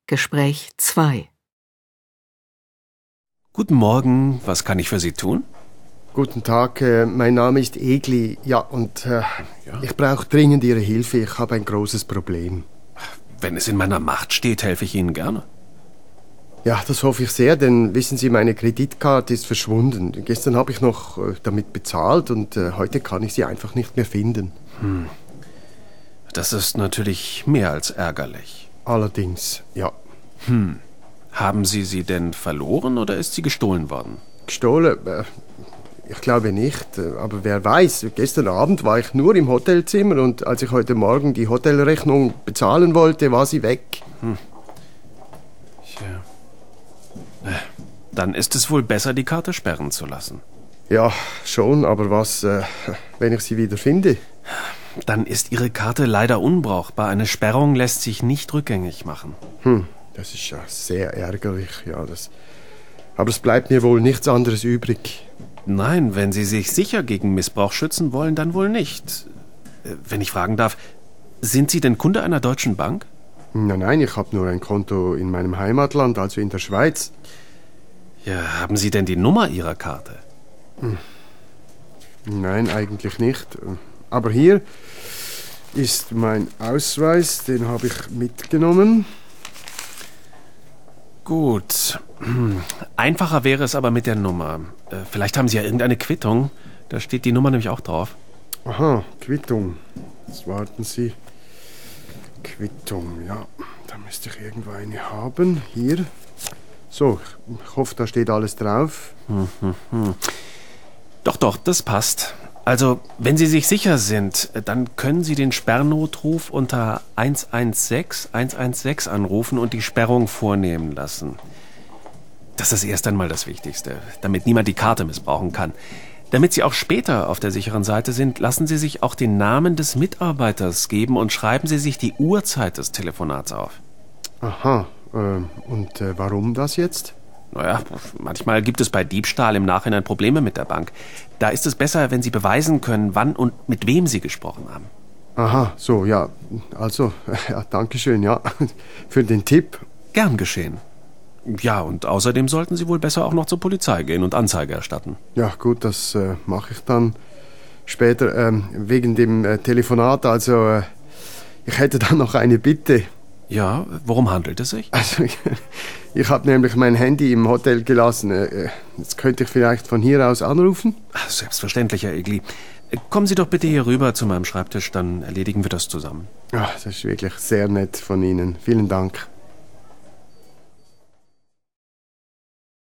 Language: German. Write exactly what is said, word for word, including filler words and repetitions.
Gespräch zwei. Guten Morgen, was kann ich für Sie tun? Guten Tag, äh, mein Name ist Egli. Ja, und äh, Ja. ich brauche dringend Ihre Hilfe. Ich habe ein großes Problem. Wenn es in meiner Macht steht, helfe ich Ihnen gerne. Ja, das hoffe ich sehr, denn wissen Sie, meine Kreditkarte ist verschwunden. Gestern habe ich noch äh, damit bezahlt und äh, heute kann ich sie einfach nicht mehr finden. Das ist natürlich mehr als ärgerlich. Allerdings, ja. Haben Sie sie denn verloren oder ist sie gestohlen worden? Gestohlen? Äh, ich glaube nicht, äh, aber wer weiß. Gestern Abend war ich nur im Hotelzimmer und als ich heute Morgen die Hotelrechnung bezahlen wollte, war sie weg. Tja. Äh, Dann ist es wohl besser, die Karte sperren zu lassen. Ja, schon, aber was, äh, wenn ich sie wieder finde? Dann ist Ihre Karte leider unbrauchbar. Eine Sperrung lässt sich nicht rückgängig machen. Hm, das ist ja sehr ärgerlich, ja, das. Aber es bleibt mir wohl nichts anderes übrig. Nein, wenn Sie sich sicher gegen Missbrauch schützen wollen, dann wohl nicht. Äh, Wenn ich fragen darf, sind Sie denn Kunde einer deutschen Bank? Nein, nein, ich habe nur ein Konto in meinem Heimatland, also in der Schweiz. Ja, haben Sie denn die Nummer Ihrer Karte? Nein, eigentlich nicht. Aber hier ist mein Ausweis, den habe ich mitgenommen. Gut. Einfacher wäre es aber mit der Nummer. Äh, Vielleicht haben Sie ja irgendeine Quittung. Da steht die Nummer nämlich auch drauf. Aha, Quittung. Jetzt warten Sie. Quittung, ja. Da müsste ich irgendwo eine haben. Hier. So, ich hoffe, da steht alles drauf. Doch, doch, das passt. Also, wenn Sie sich sicher sind, äh, dann können Sie den Sperrnotruf unter eins eins sechs eins eins sechs anrufen und die Sperrung vornehmen lassen. Das ist erst einmal das Wichtigste, damit niemand die Karte missbrauchen kann. Damit Sie auch später auf der sicheren Seite sind, lassen Sie sich auch den Namen des Mitarbeiters geben und schreiben Sie sich die Uhrzeit des Telefonats auf. Aha, äh, und äh, warum das jetzt? Naja, manchmal gibt es bei Diebstahl im Nachhinein Probleme mit der Bank. Da ist es besser, wenn Sie beweisen können, wann und mit wem Sie gesprochen haben. Aha, so, ja. Also, ja, danke schön, ja, für den Tipp. Gern geschehen. Ja, und außerdem sollten Sie wohl besser auch noch zur Polizei gehen und Anzeige erstatten. Ja, gut, das äh, mache ich dann später. Ähm, wegen dem äh, Telefonat, also, äh, ich hätte dann noch eine Bitte. Ja, worum handelt es sich? Also, ich, ich habe nämlich mein Handy im Hotel gelassen. Äh, Jetzt könnte ich vielleicht von hier aus anrufen? Ach, selbstverständlich, Herr Egli. Kommen Sie doch bitte hier rüber zu meinem Schreibtisch, dann erledigen wir das zusammen. Ach, das ist wirklich sehr nett von Ihnen. Vielen Dank.